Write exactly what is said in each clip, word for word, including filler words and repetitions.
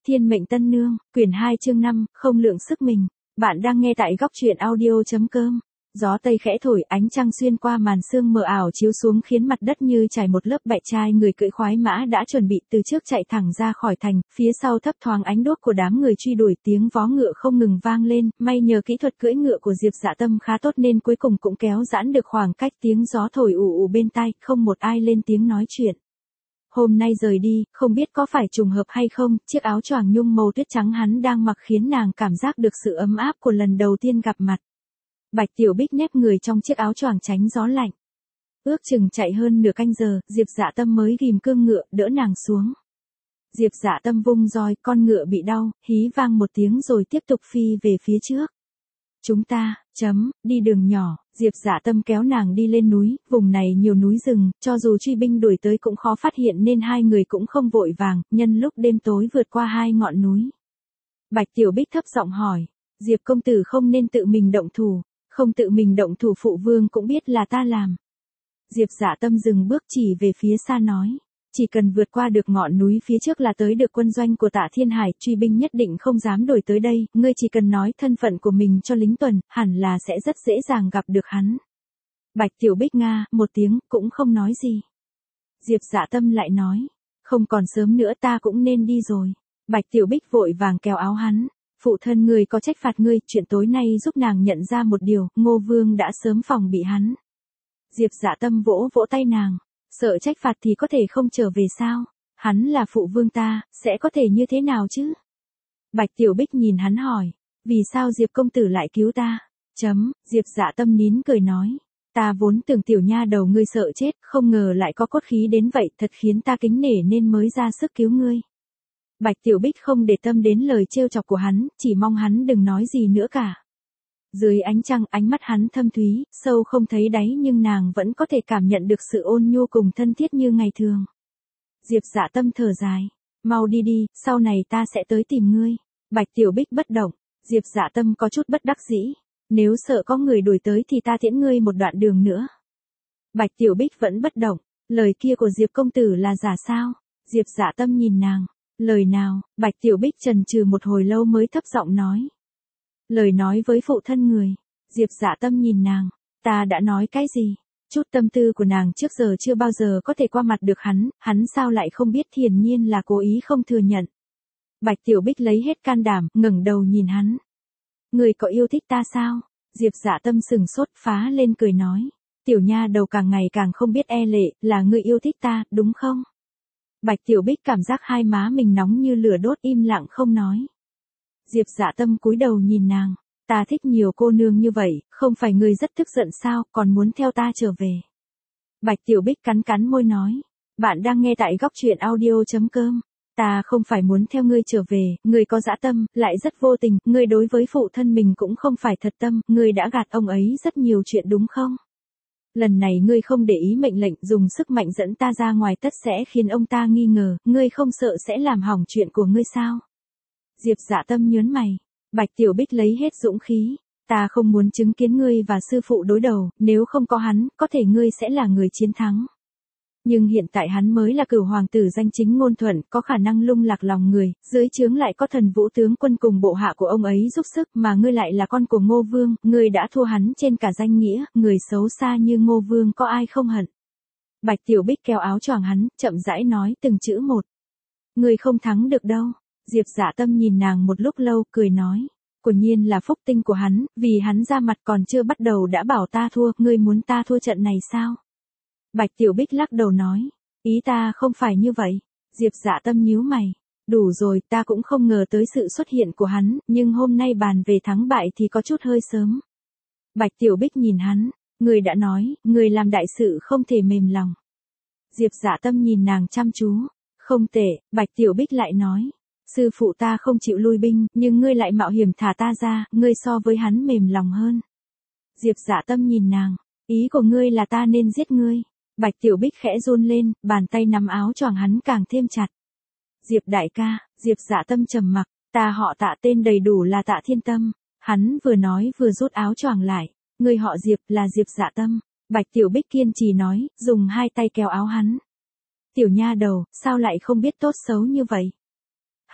Thiên mệnh tân nương, quyển hai chương năm, không lượng sức mình. Bạn đang nghe tại góc truyện audio chấm com. Gió tây khẽ thổi, ánh trăng xuyên qua màn sương mờ ảo chiếu xuống khiến mặt đất như trải một lớp bẹ trai. Người cưỡi khoái mã đã chuẩn bị từ trước chạy thẳng ra khỏi thành, phía sau thấp thoáng ánh đuốc của đám người truy đuổi, tiếng vó ngựa không ngừng vang lên. May nhờ kỹ thuật cưỡi ngựa của Diệp Dạ Tâm khá tốt nên cuối cùng cũng kéo giãn được khoảng cách. Tiếng gió thổi ù ù bên tai, không một ai lên tiếng nói chuyện. Hôm nay rời đi, không biết có phải trùng hợp hay không, chiếc áo choàng nhung màu tuyết trắng hắn đang mặc khiến nàng cảm giác được sự ấm áp của lần đầu tiên gặp mặt. Bạch Tiểu Bích nép người trong chiếc áo choàng tránh gió lạnh. Ước chừng chạy hơn nửa canh giờ, Diệp Dạ Tâm mới ghim cương ngựa, đỡ nàng xuống. Diệp Dạ Tâm vung roi, con ngựa bị đau, hí vang một tiếng rồi tiếp tục phi về phía trước. Chúng ta, chấm, đi đường nhỏ, Diệp Dạ Tâm kéo nàng đi lên núi, vùng này nhiều núi rừng, cho dù truy binh đuổi tới cũng khó phát hiện nên hai người cũng không vội vàng, nhân lúc đêm tối vượt qua hai ngọn núi. Bạch Tiểu Bích thấp giọng hỏi, Diệp công tử không nên tự mình động thủ, không tự mình động thủ phụ vương cũng biết là ta làm. Diệp Dạ Tâm dừng bước chỉ về phía xa nói. Chỉ cần vượt qua được ngọn núi phía trước là tới được quân doanh của Tạ Thiên Hải, truy binh nhất định không dám đuổi tới đây, ngươi chỉ cần nói thân phận của mình cho lính tuần, hẳn là sẽ rất dễ dàng gặp được hắn. Bạch Tiểu Bích nga, một tiếng, cũng không nói gì. Diệp Dạ Tâm lại nói, không còn sớm nữa ta cũng nên đi rồi. Bạch Tiểu Bích vội vàng kéo áo hắn, phụ thân ngươi có trách phạt ngươi, chuyện tối nay giúp nàng nhận ra một điều, Ngô Vương đã sớm phòng bị hắn. Diệp Dạ Tâm vỗ vỗ tay nàng. Sợ trách phạt thì có thể không trở về sao? Hắn là phụ vương ta, sẽ có thể như thế nào chứ? Bạch Tiểu Bích nhìn hắn hỏi, vì sao Diệp công tử lại cứu ta? Chấm, Diệp Dạ Tâm nín cười nói, ta vốn tưởng tiểu nha đầu ngươi sợ chết, không ngờ lại có cốt khí đến vậy, thật khiến ta kính nể nên mới ra sức cứu ngươi. Bạch Tiểu Bích không để tâm đến lời trêu chọc của hắn, chỉ mong hắn đừng nói gì nữa cả. Dưới ánh trăng, ánh mắt hắn thâm thúy, sâu không thấy đáy nhưng nàng vẫn có thể cảm nhận được sự ôn nhu cùng thân thiết như ngày thường. Diệp Dạ Tâm thở dài, mau đi đi, sau này ta sẽ tới tìm ngươi. Bạch Tiểu Bích bất động, Diệp Dạ Tâm có chút bất đắc dĩ, nếu sợ có người đuổi tới thì ta tiễn ngươi một đoạn đường nữa. Bạch Tiểu Bích vẫn bất động, lời kia của Diệp công tử là giả sao? Diệp Dạ Tâm nhìn nàng, lời nào? Bạch Tiểu Bích chần chừ một hồi lâu mới thấp giọng nói. Lời nói với phụ thân người. Diệp Dạ Tâm nhìn nàng, ta đã nói cái gì? Chút tâm tư của nàng trước giờ chưa bao giờ có thể qua mặt được hắn, hắn sao lại không biết, hiển nhiên là cố ý không thừa nhận. Bạch Tiểu Bích lấy hết can đảm, ngẩng đầu nhìn hắn. Người có yêu thích ta sao? Diệp Dạ Tâm sừng sốt, phá lên cười nói. Tiểu nha đầu càng ngày càng không biết e lệ, là ngươi yêu thích ta, đúng không? Bạch Tiểu Bích cảm giác hai má mình nóng như lửa đốt, im lặng không nói. Diệp Dạ Tâm cúi đầu nhìn nàng, ta thích nhiều cô nương như vậy, không phải ngươi rất tức giận sao, còn muốn theo ta trở về. Bạch Tiểu Bích cắn cắn môi nói, bạn đang nghe tại góc truyện audio chấm com, ta không phải muốn theo ngươi trở về, ngươi có dã tâm, lại rất vô tình, ngươi đối với phụ thân mình cũng không phải thật tâm, ngươi đã gạt ông ấy rất nhiều chuyện đúng không? Lần này ngươi không để ý mệnh lệnh, dùng sức mạnh dẫn ta ra ngoài tất sẽ khiến ông ta nghi ngờ, ngươi không sợ sẽ làm hỏng chuyện của ngươi sao? Diệp Dạ Tâm nhớn mày. Bạch Tiểu Bích lấy hết dũng khí. Ta không muốn chứng kiến ngươi và sư phụ đối đầu, nếu không có hắn, có thể ngươi sẽ là người chiến thắng. Nhưng hiện tại hắn mới là cửu hoàng tử danh chính ngôn thuận, có khả năng lung lạc lòng người, dưới trướng lại có thần vũ tướng quân cùng bộ hạ của ông ấy giúp sức, mà ngươi lại là con của Ngô Vương, ngươi đã thua hắn trên cả danh nghĩa, người xấu xa như Ngô Vương có ai không hận. Bạch Tiểu Bích kéo áo choàng hắn, chậm rãi nói từng chữ một. Ngươi không thắng được đâu. Diệp Dạ Tâm nhìn nàng một lúc lâu, cười nói, quả nhiên là phúc tinh của hắn, vì hắn ra mặt còn chưa bắt đầu đã bảo ta thua, ngươi muốn ta thua trận này sao? Bạch Tiểu Bích lắc đầu nói, ý ta không phải như vậy. Diệp Dạ Tâm nhíu mày, đủ rồi, ta cũng không ngờ tới sự xuất hiện của hắn, nhưng hôm nay bàn về thắng bại thì có chút hơi sớm. Bạch Tiểu Bích nhìn hắn, ngươi đã nói, ngươi làm đại sự không thể mềm lòng. Diệp Dạ Tâm nhìn nàng chăm chú, không tệ, Bạch Tiểu Bích lại nói. Sư phụ ta không chịu lui binh, nhưng ngươi lại mạo hiểm thả ta ra, ngươi so với hắn mềm lòng hơn. Diệp Dạ Tâm nhìn nàng, ý của ngươi là ta nên giết ngươi. Bạch Tiểu Bích khẽ run lên, bàn tay nắm áo choàng hắn càng thêm chặt. Diệp đại ca, Diệp Dạ Tâm trầm mặc, ta họ Tạ, tên đầy đủ là Tạ Thiên Tâm. Hắn vừa nói vừa rút áo choàng lại, ngươi họ Diệp là Diệp Dạ Tâm. Bạch Tiểu Bích kiên trì nói, dùng hai tay kéo áo hắn. Tiểu nha đầu, sao lại không biết tốt xấu như vậy?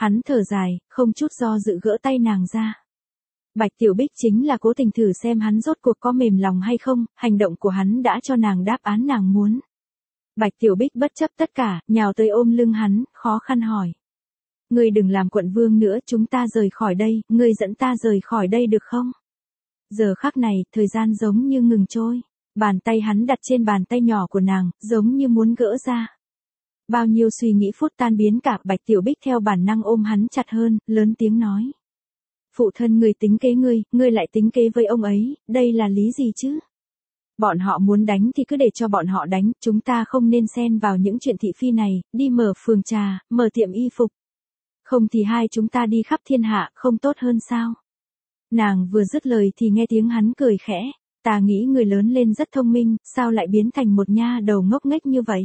Hắn thở dài, không chút do dự gỡ tay nàng ra. Bạch Tiểu Bích chính là cố tình thử xem hắn rốt cuộc có mềm lòng hay không, hành động của hắn đã cho nàng đáp án nàng muốn. Bạch Tiểu Bích bất chấp tất cả, nhào tới ôm lưng hắn, khó khăn hỏi. Ngươi đừng làm quận vương nữa, chúng ta rời khỏi đây, ngươi dẫn ta rời khỏi đây được không? Giờ khắc này, thời gian giống như ngừng trôi. Bàn tay hắn đặt trên bàn tay nhỏ của nàng, giống như muốn gỡ ra. Bao nhiêu suy nghĩ phút tan biến cả, Bạch Tiểu Bích theo bản năng ôm hắn chặt hơn, lớn tiếng nói. Phụ thân ngươi tính kế ngươi, ngươi lại tính kế với ông ấy, đây là lý gì chứ? Bọn họ muốn đánh thì cứ để cho bọn họ đánh, chúng ta không nên xen vào những chuyện thị phi này, đi mở phường trà, mở tiệm y phục. Không thì hai chúng ta đi khắp thiên hạ, không tốt hơn sao? Nàng vừa dứt lời thì nghe tiếng hắn cười khẽ, ta nghĩ người lớn lên rất thông minh, sao lại biến thành một nha đầu ngốc nghếch như vậy?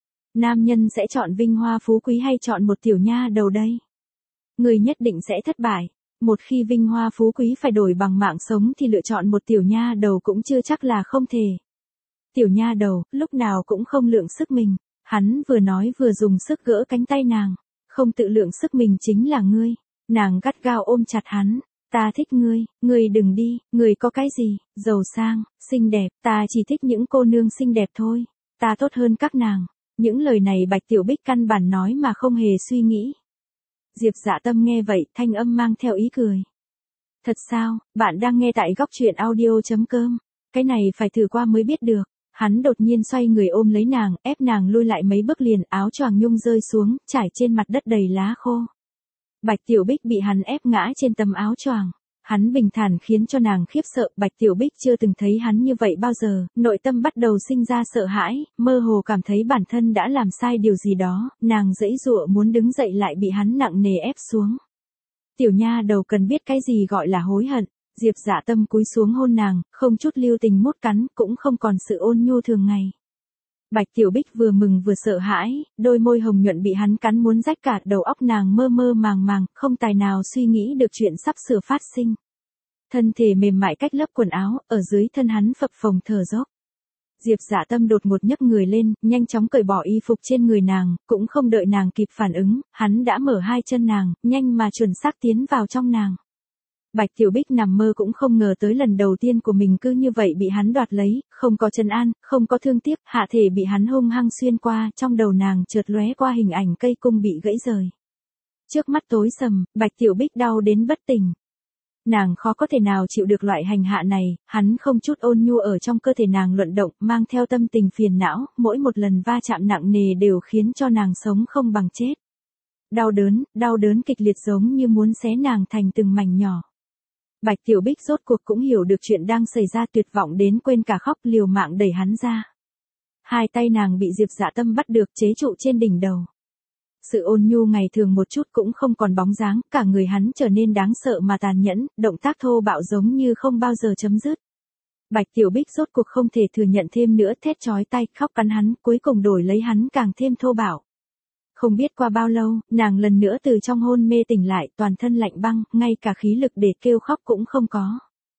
Nam nhân sẽ chọn vinh hoa phú quý hay chọn một tiểu nha đầu đây? Người nhất định sẽ thất bại. Một khi vinh hoa phú quý phải đổi bằng mạng sống thì lựa chọn một tiểu nha đầu cũng chưa chắc là không thể. Tiểu nha đầu, lúc nào cũng không lượng sức mình. Hắn vừa nói vừa dùng sức gỡ cánh tay nàng. Không tự lượng sức mình chính là ngươi. Nàng gắt gao ôm chặt hắn. Ta thích ngươi, ngươi đừng đi, ngươi có cái gì, giàu sang, xinh đẹp, ta chỉ thích những cô nương xinh đẹp thôi. Ta tốt hơn các nàng. Những lời này Bạch Tiểu Bích căn bản nói mà không hề suy nghĩ. Diệp Dạ Tâm nghe vậy, thanh âm mang theo ý cười. Thật sao, bạn đang nghe tại góc truyện audio chấm com. Cái này phải thử qua mới biết được. Hắn đột nhiên xoay người ôm lấy nàng, ép nàng lui lại mấy bước liền, áo choàng nhung rơi xuống, trải trên mặt đất đầy lá khô. Bạch Tiểu Bích bị hắn ép ngã trên tấm áo choàng. Hắn bình thản khiến cho nàng khiếp sợ, Bạch Tiểu Bích chưa từng thấy hắn như vậy bao giờ, nội tâm bắt đầu sinh ra sợ hãi, mơ hồ cảm thấy bản thân đã làm sai điều gì đó, nàng giãy giụa muốn đứng dậy lại bị hắn nặng nề ép xuống. Tiểu nha đầu cần biết cái gì gọi là hối hận, Diệp Dạ Tâm cúi xuống hôn nàng, không chút lưu tình mút cắn, cũng không còn sự ôn nhu thường ngày. Bạch Tiểu Bích vừa mừng vừa sợ hãi, đôi môi hồng nhuận bị hắn cắn muốn rách cả, đầu óc nàng mơ mơ màng màng, không tài nào suy nghĩ được chuyện sắp sửa phát sinh. Thân thể mềm mại cách lớp quần áo, ở dưới thân hắn phập phồng thở dốc. Diệp Dạ Tâm đột ngột nhấc người lên, nhanh chóng cởi bỏ y phục trên người nàng, cũng không đợi nàng kịp phản ứng, hắn đã mở hai chân nàng, nhanh mà chuẩn xác tiến vào trong nàng. Bạch Tiểu Bích nằm mơ cũng không ngờ tới lần đầu tiên của mình cứ như vậy bị hắn đoạt lấy, không có trấn an, không có thương tiếc, hạ thể bị hắn hung hăng xuyên qua, trong đầu nàng chợt lóe qua hình ảnh cây cung bị gãy rời. Trước mắt tối sầm, Bạch Tiểu Bích đau đến bất tỉnh. Nàng khó có thể nào chịu được loại hành hạ này, hắn không chút ôn nhu ở trong cơ thể nàng luận động, mang theo tâm tình phiền não, mỗi một lần va chạm nặng nề đều khiến cho nàng sống không bằng chết. Đau đớn, đau đớn kịch liệt giống như muốn xé nàng thành từng mảnh nhỏ. Bạch Tiểu Bích rốt cuộc cũng hiểu được chuyện đang xảy ra, tuyệt vọng đến quên cả khóc, liều mạng đẩy hắn ra. Hai tay nàng bị Diệp Dạ Tâm bắt được chế trụ trên đỉnh đầu. Sự ôn nhu ngày thường một chút cũng không còn bóng dáng, cả người hắn trở nên đáng sợ mà tàn nhẫn, động tác thô bạo giống như không bao giờ chấm dứt. Bạch Tiểu Bích rốt cuộc không thể thừa nhận thêm nữa, thét chói tai, khóc cắn hắn, cuối cùng đổi lấy hắn càng thêm thô bạo. Không biết qua bao lâu, nàng lần nữa từ trong hôn mê tỉnh lại, toàn thân lạnh băng, ngay cả khí lực để kêu khóc cũng không có.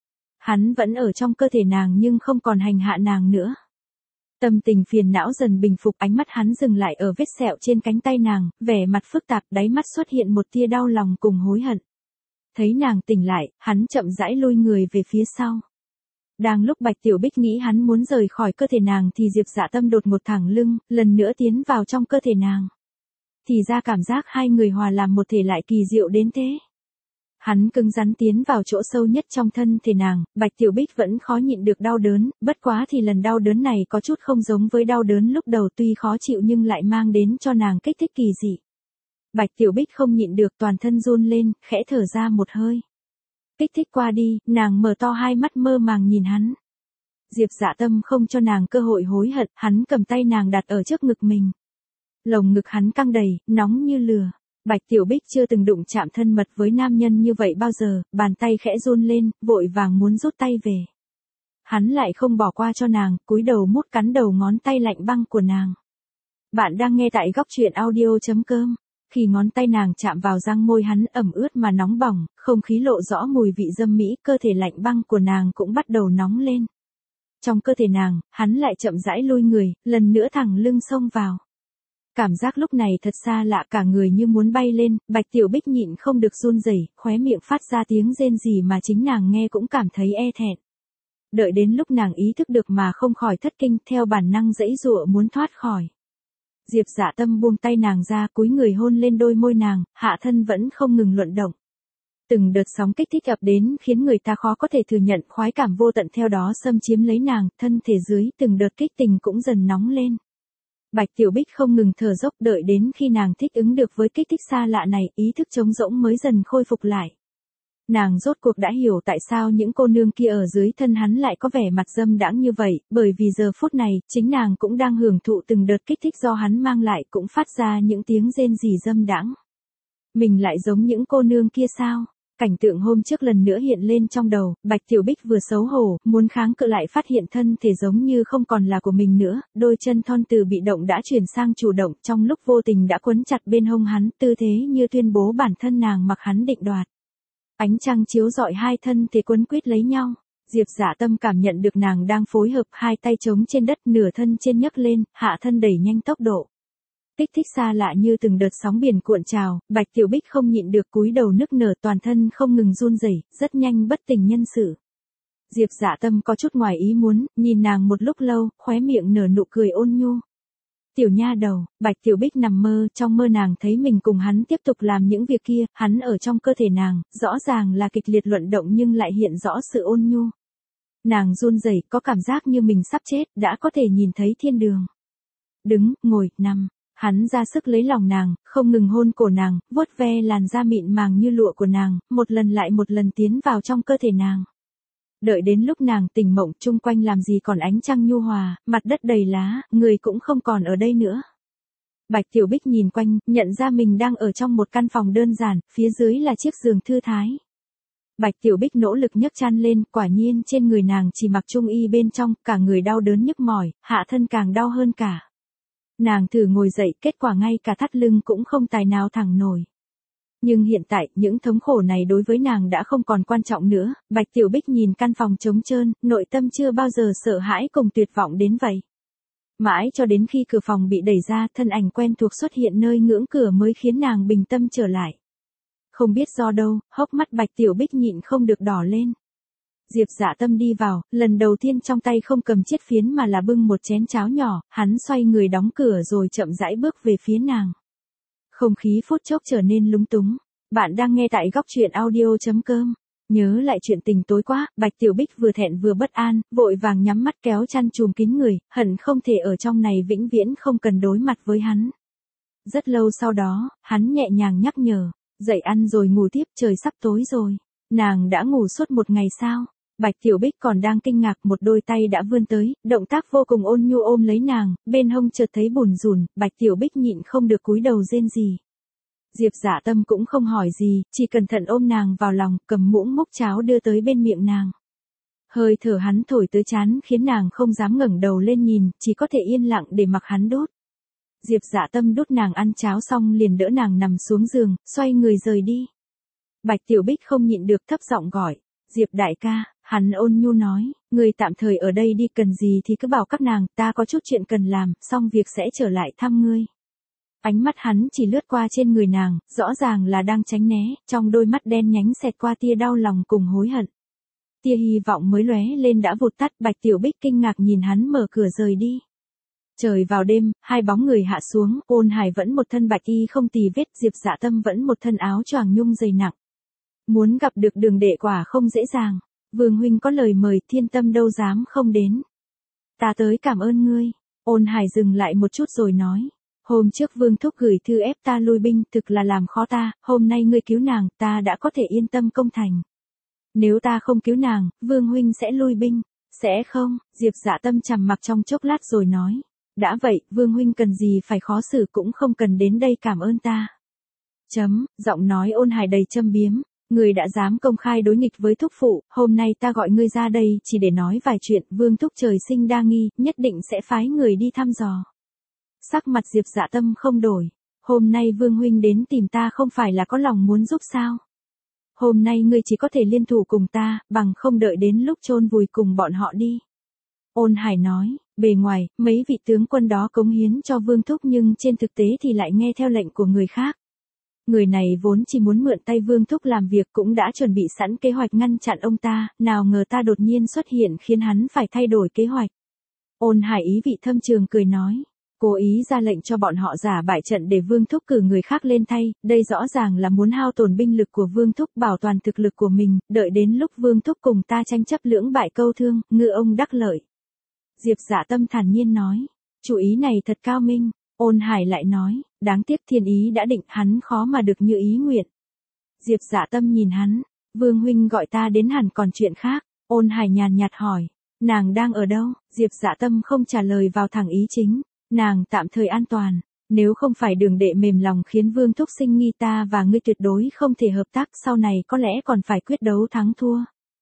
Hắn vẫn ở trong cơ thể nàng nhưng không còn hành hạ nàng nữa. Tâm tình phiền não dần bình phục, ánh mắt hắn dừng lại ở vết sẹo trên cánh tay nàng, vẻ mặt phức tạp, đáy mắt xuất hiện một tia đau lòng cùng hối hận. Thấy nàng tỉnh lại, hắn chậm rãi lui người về phía sau. Đang lúc Bạch Tiểu Bích nghĩ hắn muốn rời khỏi cơ thể nàng thì Diệp Dạ Tâm đột một thẳng lưng, lần nữa tiến vào trong cơ thể nàng. Thì ra cảm giác hai người hòa làm một thể lại kỳ diệu đến thế. Hắn cứng rắn tiến vào chỗ sâu nhất trong thân thể nàng, Bạch Tiểu Bích vẫn khó nhịn được đau đớn, bất quá thì lần đau đớn này có chút không giống với đau đớn lúc đầu, tuy khó chịu nhưng lại mang đến cho nàng kích thích kỳ dị. Bạch Tiểu Bích không nhịn được, toàn thân run lên, khẽ thở ra một hơi. Kích thích qua đi, nàng mở to hai mắt mơ màng nhìn hắn. Diệp Dạ Tâm không cho nàng cơ hội hối hận, hắn cầm tay nàng đặt ở trước ngực mình. Lồng ngực hắn căng đầy, nóng như lửa. Bạch Tiểu Bích chưa từng đụng chạm thân mật với nam nhân như vậy bao giờ, bàn tay khẽ run lên, vội vàng muốn rút tay về. Hắn lại không bỏ qua cho nàng, cúi đầu mút cắn đầu ngón tay lạnh băng của nàng. Bạn đang nghe tại góc truyện audio chấm com. Khi ngón tay nàng chạm vào răng môi hắn ẩm ướt mà nóng bỏng, không khí lộ rõ mùi vị dâm mỹ, cơ thể lạnh băng của nàng cũng bắt đầu nóng lên. Trong cơ thể nàng, hắn lại chậm rãi lui người, lần nữa thẳng lưng xông vào. Cảm giác lúc này thật xa lạ, cả người như muốn bay lên, Bạch Tiểu Bích nhịn không được run rẩy, khóe miệng phát ra tiếng rên rỉ mà chính nàng nghe cũng cảm thấy e thẹn. Đợi đến lúc nàng ý thức được mà không khỏi thất kinh, theo bản năng giãy giụa muốn thoát khỏi. Diệp Dạ Tâm buông tay nàng ra, cúi người hôn lên đôi môi nàng, hạ thân vẫn không ngừng luận động. Từng đợt sóng kích thích ập đến khiến người ta khó có thể thừa nhận, khoái cảm vô tận theo đó xâm chiếm lấy nàng, thân thể dưới từng đợt kích tình cũng dần nóng lên. Bạch Tiểu Bích không ngừng thở dốc, đợi đến khi nàng thích ứng được với kích thích xa lạ này, ý thức trống rỗng mới dần khôi phục lại. Nàng rốt cuộc đã hiểu tại sao những cô nương kia ở dưới thân hắn lại có vẻ mặt dâm đãng như vậy, bởi vì giờ phút này, chính nàng cũng đang hưởng thụ từng đợt kích thích do hắn mang lại, cũng phát ra những tiếng rên rỉ dâm đãng. Mình lại giống những cô nương kia sao? Cảnh tượng hôm trước lần nữa hiện lên trong đầu, Bạch Tiểu Bích vừa xấu hổ, muốn kháng cự lại phát hiện thân thể giống như không còn là của mình nữa, đôi chân thon từ bị động đã chuyển sang chủ động, trong lúc vô tình đã quấn chặt bên hông hắn, tư thế như tuyên bố bản thân nàng mặc hắn định đoạt. Ánh trăng chiếu rọi hai thân thể quấn quýt lấy nhau. Diệp Dạ Tâm cảm nhận được nàng đang phối hợp, hai tay chống trên đất, nửa thân trên nhấc lên, hạ thân đẩy nhanh tốc độ. Kích thích xa lạ như từng đợt sóng biển cuộn trào, Bạch Tiểu Bích không nhịn được cúi đầu nức nở, toàn thân không ngừng run rẩy, rất nhanh bất tỉnh nhân sự. Diệp Dạ Tâm có chút ngoài ý muốn, nhìn nàng một lúc lâu, khóe miệng nở nụ cười ôn nhu. Tiểu nha đầu, Bạch Tiểu Bích nằm mơ, trong mơ nàng thấy mình cùng hắn tiếp tục làm những việc kia, hắn ở trong cơ thể nàng, rõ ràng là kịch liệt luận động nhưng lại hiện rõ sự ôn nhu. Nàng run rẩy, có cảm giác như mình sắp chết, đã có thể nhìn thấy thiên đường. Đứng, ngồi, nằm, hắn ra sức lấy lòng nàng, không ngừng hôn cổ nàng, vuốt ve làn da mịn màng như lụa của nàng, một lần lại một lần tiến vào trong cơ thể nàng. Đợi đến lúc nàng tỉnh mộng, chung quanh làm gì còn ánh trăng nhu hòa, mặt đất đầy lá, người cũng không còn ở đây nữa. Bạch Tiểu Bích nhìn quanh, nhận ra mình đang ở trong một căn phòng đơn giản, phía dưới là chiếc giường thư thái. Bạch Tiểu Bích nỗ lực nhấc chăn lên, quả nhiên trên người nàng chỉ mặc trung y bên trong, cả người đau đớn nhức mỏi, hạ thân càng đau hơn cả. Nàng thử ngồi dậy, kết quả ngay cả thắt lưng cũng không tài nào thẳng nổi. Nhưng hiện tại, những thống khổ này đối với nàng đã không còn quan trọng nữa, Bạch Tiểu Bích nhìn căn phòng trống trơn, nội tâm chưa bao giờ sợ hãi cùng tuyệt vọng đến vậy. Mãi cho đến khi cửa phòng bị đẩy ra, thân ảnh quen thuộc xuất hiện nơi ngưỡng cửa mới khiến nàng bình tâm trở lại. Không biết do đâu, hốc mắt Bạch Tiểu Bích nhịn không được đỏ lên. Diệp Dạ Tâm đi vào, lần đầu tiên trong tay không cầm chiết phiến mà là bưng một chén cháo nhỏ, hắn xoay người đóng cửa rồi chậm rãi bước về phía nàng. Không khí phút chốc trở nên lúng túng. Bạn đang nghe tại góc truyện audio chấm com. Nhớ lại chuyện tình tối quá, Bạch Tiểu Bích vừa thẹn vừa bất an, vội vàng nhắm mắt kéo chăn trùm kín người, hận không thể ở trong này vĩnh viễn không cần đối mặt với hắn. Rất lâu sau đó, hắn nhẹ nhàng nhắc nhở, dậy ăn rồi ngủ tiếp, trời sắp tối rồi. Nàng đã ngủ suốt một ngày sao? Bạch Tiểu Bích còn đang kinh ngạc, một đôi tay đã vươn tới, động tác vô cùng ôn nhu ôm lấy nàng, bên hông chợt thấy bủn rủn, Bạch Tiểu Bích nhịn không được cúi đầu rên rỉ. Diệp Dạ Tâm cũng không hỏi gì, chỉ cẩn thận ôm nàng vào lòng, cầm muỗng múc cháo đưa tới bên miệng nàng. Hơi thở hắn thổi tới trán khiến nàng không dám ngẩng đầu lên nhìn, chỉ có thể yên lặng để mặc hắn đút. Diệp Dạ Tâm đút nàng ăn cháo xong liền đỡ nàng nằm xuống giường, xoay người rời đi. Bạch Tiểu Bích không nhịn được thấp giọng gọi, Diệp đại ca. Hắn ôn nhu nói, người tạm thời ở đây đi, cần gì thì cứ bảo các nàng, ta có chút chuyện cần làm, xong việc sẽ trở lại thăm ngươi. Ánh mắt hắn chỉ lướt qua trên người nàng, rõ ràng là đang tránh né, trong đôi mắt đen nhánh xẹt qua tia đau lòng cùng hối hận. Tia hy vọng mới lóe lên đã vụt tắt, Bạch Tiểu Bích kinh ngạc nhìn hắn mở cửa rời đi. Trời vào đêm, hai bóng người hạ xuống, Ôn Hải vẫn một thân bạch y không tì vết, Diệp Dạ Tâm vẫn một thân áo choàng nhung dày nặng. Muốn gặp được Đường đệ quả không dễ dàng. Vương huynh có lời mời, Thiên Tâm đâu dám không đến. Ta tới cảm ơn ngươi. Ôn Hải dừng lại một chút rồi nói. Hôm trước Vương thúc gửi thư ép ta lui binh, thực là làm khó ta, hôm nay ngươi cứu nàng, ta đã có thể yên tâm công thành. Nếu ta không cứu nàng, Vương huynh sẽ lui binh. Sẽ không, Diệp Dạ Tâm trầm mặc trong chốc lát rồi nói. Đã vậy, Vương huynh cần gì phải khó xử cũng không cần đến đây cảm ơn ta. Chấm, giọng nói Ôn Hải đầy châm biếm. Ngươi đã dám công khai đối nghịch với thúc phụ, hôm nay ta gọi ngươi ra đây chỉ để nói vài chuyện, Vương thúc trời sinh đa nghi, nhất định sẽ phái người đi thăm dò. Sắc mặt Diệp Dạ Tâm không đổi, hôm nay Vương huynh đến tìm ta không phải là có lòng muốn giúp sao? Hôm nay ngươi chỉ có thể liên thủ cùng ta, bằng không đợi đến lúc chôn vùi cùng bọn họ đi. Ôn Hải nói, bề ngoài, mấy vị tướng quân đó cống hiến cho Vương Thúc nhưng trên thực tế thì lại nghe theo lệnh của người khác. Người này vốn chỉ muốn mượn tay Vương Thúc làm việc cũng đã chuẩn bị sẵn kế hoạch ngăn chặn ông ta, nào ngờ ta đột nhiên xuất hiện khiến hắn phải thay đổi kế hoạch. Ôn Hải ý vị thâm trường cười nói, cố ý ra lệnh cho bọn họ giả bại trận để Vương Thúc cử người khác lên thay, đây rõ ràng là muốn hao tổn binh lực của Vương Thúc bảo toàn thực lực của mình, đợi đến lúc Vương Thúc cùng ta tranh chấp lưỡng bại câu thương, ngư ông đắc lợi. Diệp Dạ Tâm thản nhiên nói, chủ ý này thật cao minh. Ôn Hải lại nói, đáng tiếc thiên ý đã định hắn khó mà được như ý nguyện. Diệp Dạ Tâm nhìn hắn, Vương huynh gọi ta đến hẳn còn chuyện khác. Ôn Hải nhàn nhạt hỏi, nàng đang ở đâu? Diệp Dạ Tâm không trả lời vào thẳng ý chính, nàng tạm thời an toàn, nếu không phải Đường đệ mềm lòng khiến Vương Thúc sinh nghi ta và ngươi tuyệt đối không thể hợp tác, sau này có lẽ còn phải quyết đấu thắng thua.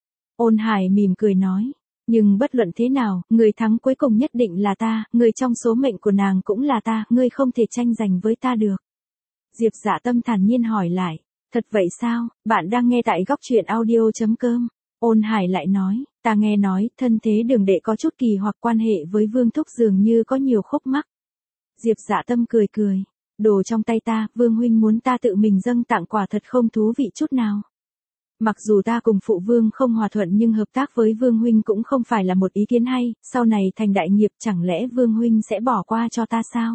Ôn Hải mỉm cười nói, nhưng bất luận thế nào, người thắng cuối cùng nhất định là ta, người trong số mệnh của nàng cũng là ta, ngươi không thể tranh giành với ta được. Diệp Dạ Tâm thản nhiên hỏi lại, thật vậy sao? Bạn đang nghe tại góc truyện audio chấm com. Ôn Hải lại nói, ta nghe nói, thân thế Đường đệ có chút kỳ hoặc quan hệ với Vương Thúc dường như có nhiều khúc mắc. Diệp Dạ Tâm cười cười, đồ trong tay ta, Vương huynh muốn ta tự mình dâng tặng quả thật không thú vị chút nào. Mặc dù ta cùng phụ vương không hòa thuận nhưng hợp tác với Vương huynh cũng không phải là một ý kiến hay, sau này thành đại nghiệp chẳng lẽ Vương huynh sẽ bỏ qua cho ta sao?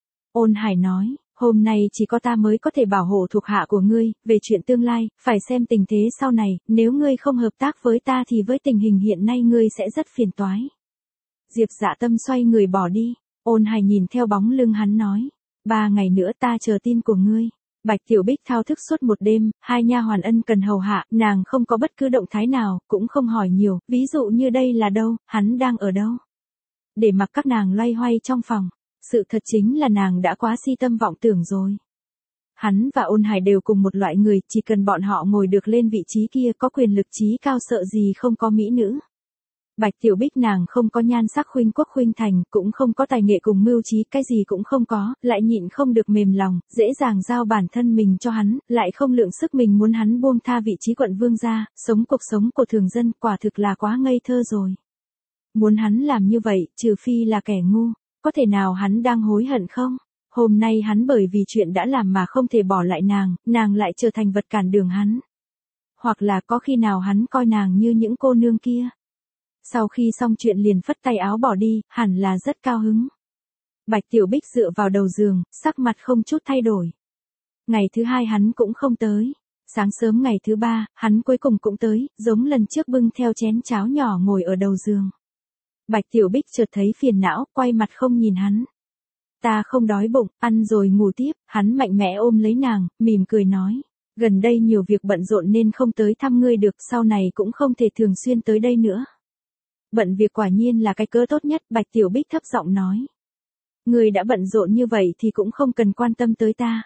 Ôn Hải nói, hôm nay chỉ có ta mới có thể bảo hộ thuộc hạ của ngươi, về chuyện tương lai, phải xem tình thế sau này, nếu ngươi không hợp tác với ta thì với tình hình hiện nay ngươi sẽ rất phiền toái. Diệp Dạ Tâm xoay người bỏ đi, Ôn Hải nhìn theo bóng lưng hắn nói, ba ngày nữa ta chờ tin của ngươi. Bạch Tiểu Bích thao thức suốt một đêm, hai nha hoàn ân cần hầu hạ, nàng không có bất cứ động thái nào, cũng không hỏi nhiều, ví dụ như đây là đâu, hắn đang ở đâu. Để mặc các nàng loay hoay trong phòng, sự thật chính là nàng đã quá si tâm vọng tưởng rồi. Hắn và Ôn Hải đều cùng một loại người, chỉ cần bọn họ ngồi được lên vị trí kia có quyền lực trí cao sợ gì không có mỹ nữ. Bạch Tiểu Bích nàng không có nhan sắc khuynh quốc khuynh thành, cũng không có tài nghệ cùng mưu trí, cái gì cũng không có, lại nhịn không được mềm lòng, dễ dàng giao bản thân mình cho hắn, lại không lượng sức mình muốn hắn buông tha vị trí quận vương gia, sống cuộc sống của thường dân, quả thực là quá ngây thơ rồi. Muốn hắn làm như vậy, trừ phi là kẻ ngu, có thể nào hắn đang hối hận không? Hôm nay hắn bởi vì chuyện đã làm mà không thể bỏ lại nàng, nàng lại trở thành vật cản đường hắn. Hoặc là có khi nào hắn coi nàng như những cô nương kia. Sau khi xong chuyện liền phất tay áo bỏ đi, hẳn là rất cao hứng. Bạch Tiểu Bích dựa vào đầu giường, sắc mặt không chút thay đổi. Ngày thứ hai hắn cũng không tới. Sáng sớm ngày thứ ba, hắn cuối cùng cũng tới, giống lần trước bưng theo chén cháo nhỏ ngồi ở đầu giường. Bạch Tiểu Bích chợt thấy phiền não, quay mặt không nhìn hắn. Ta không đói bụng, ăn rồi ngủ tiếp, hắn mạnh mẽ ôm lấy nàng, mỉm cười nói. Gần đây nhiều việc bận rộn nên không tới thăm ngươi được, sau này cũng không thể thường xuyên tới đây nữa. Bận việc quả nhiên là cái cớ tốt nhất, Bạch Tiểu Bích thấp giọng nói. Ngươi đã bận rộn như vậy thì cũng không cần quan tâm tới ta.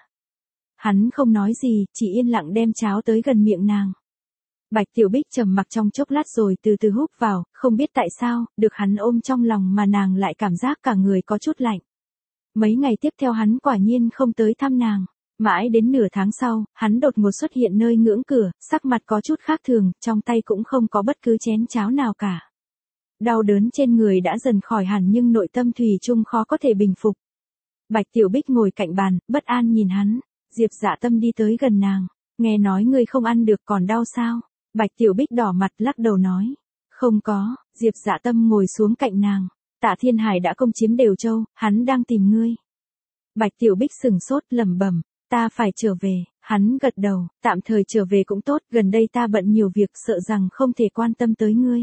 Hắn không nói gì, chỉ yên lặng đem cháo tới gần miệng nàng. Bạch Tiểu Bích trầm mặc trong chốc lát rồi từ từ húp vào, không biết tại sao, được hắn ôm trong lòng mà nàng lại cảm giác cả người có chút lạnh. Mấy ngày tiếp theo hắn quả nhiên không tới thăm nàng. Mãi đến nửa tháng sau, hắn đột ngột xuất hiện nơi ngưỡng cửa, sắc mặt có chút khác thường, trong tay cũng không có bất cứ chén cháo nào cả. Đau đớn trên người đã dần khỏi hẳn nhưng nội tâm thủy chung khó có thể bình phục. Bạch Tiểu Bích ngồi cạnh bàn, bất an nhìn hắn. Diệp Dạ Tâm đi tới gần nàng. Nghe nói ngươi không ăn được còn đau sao? Bạch Tiểu Bích đỏ mặt lắc đầu nói. Không có, Diệp Dạ Tâm ngồi xuống cạnh nàng. Tạ Thiên Hải đã công chiếm Đều Châu, hắn đang tìm ngươi. Bạch Tiểu Bích sừng sốt lẩm bẩm. Ta phải trở về, hắn gật đầu, tạm thời trở về cũng tốt, gần đây ta bận nhiều việc sợ rằng không thể quan tâm tới ngươi.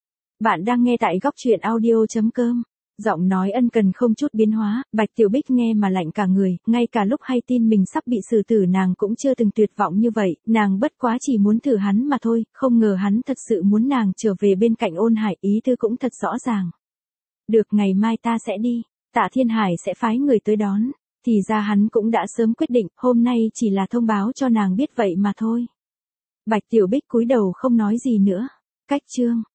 Bạn đang nghe tại góc truyện audio chấm com. Giọng nói ân cần không chút biến hóa, Bạch Tiểu Bích nghe mà lạnh cả người, ngay cả lúc hay tin mình sắp bị xử tử nàng cũng chưa từng tuyệt vọng như vậy, nàng bất quá chỉ muốn thử hắn mà thôi, không ngờ hắn thật sự muốn nàng trở về bên cạnh Ôn Hải, ý tư cũng thật rõ ràng. Được, ngày mai ta sẽ đi, Tạ Thiên Hải sẽ phái người tới đón, thì ra hắn cũng đã sớm quyết định, hôm nay chỉ là thông báo cho nàng biết vậy mà thôi. Bạch Tiểu Bích cúi đầu không nói gì nữa. Cách chương